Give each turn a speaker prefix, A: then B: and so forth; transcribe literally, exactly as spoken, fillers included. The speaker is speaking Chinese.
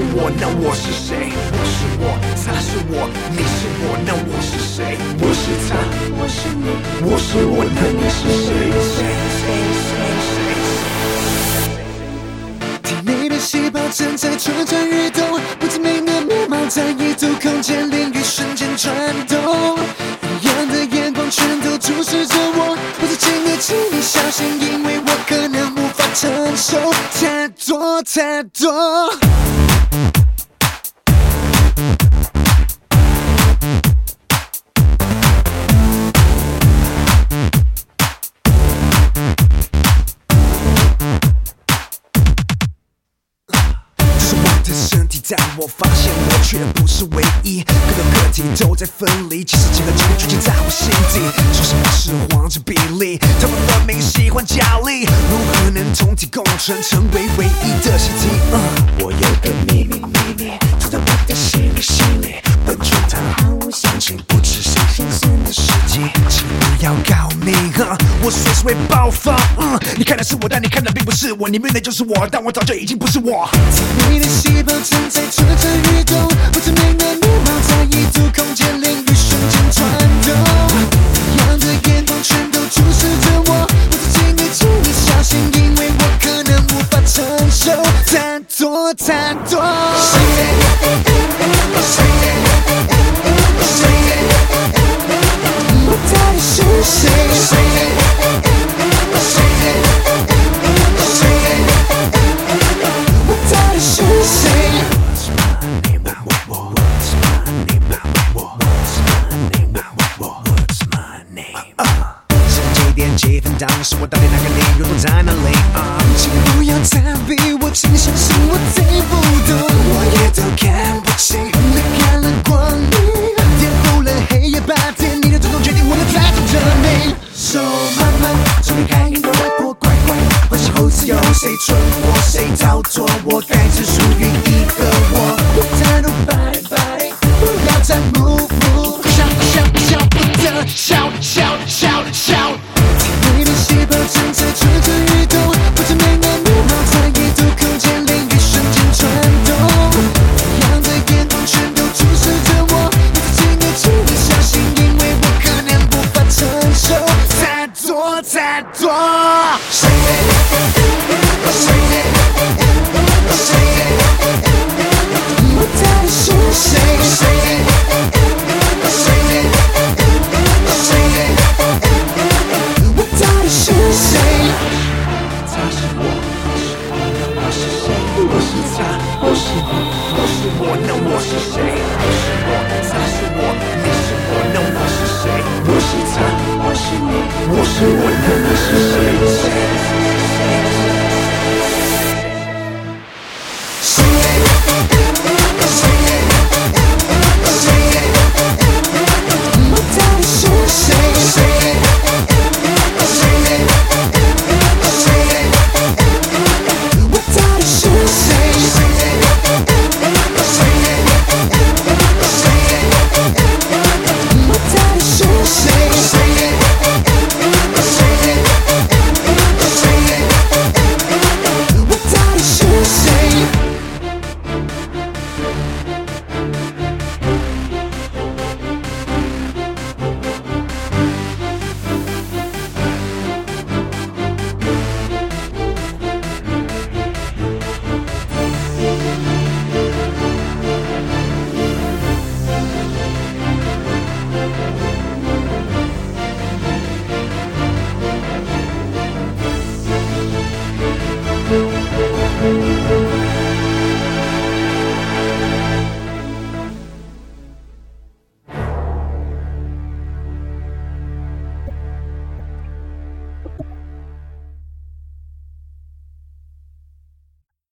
A: 我，那我是谁？我是我，他是我，你是我，那我是谁？我是他，我是你，我是我，那你是谁？谁谁谁谁？体内的细胞正在蠢蠢欲动，不知名的面貌在异度空间领域瞬间转动，异样的眼光全都注视着我，我是请你，请你小心，因为我可能无法承受太多太多。身体，但我发现我却不是唯一，各个个体都在分离，其实几个几个聚集在我心底，说什么是黄金比例？他们分明喜欢角力，如何能同体共存，成为唯一的习题？嗯，我有个秘密秘密，藏在我的心里心里，本就它毫无详情，不只是心酸的事情，请不要告密，嗯，我随时会爆发。嗯，你看的是我，但你看的并不是我，你面对就是我，但我早就已经不是我。你的细胞正在蠢蠢欲动，不知名的面貌在异度空间领域瞬间转动，异样的眼光全都注视着我，我是请你，请你小心，因为我可能无法承受太多太多。谁？谁？谁？我到底是谁？谁？是谁？现在几点几分？当时我到底哪个理由都在哪里？请不要再逼我，请相信我听不懂，我也都看不清。离开了光明，颠覆了黑夜白天，你的种种决定我的在等着你。手慢慢从离开运动我乖乖，欢喜后自由，谁存活谁逃脱，我该只属于一个我。不再 nobody body， 不要再 move move， 笑笑笑不得，笑笑笑笑。体内的细胞正在蠢蠢欲动，不知名的面貌在异度空间领域瞬间转动，异样的眼光全都注视着我，我是请你，请你小心，因为我可能无法承受太多太多。谁？谁？谁？我到底是谁？谁？谁？谁？我到底是谁？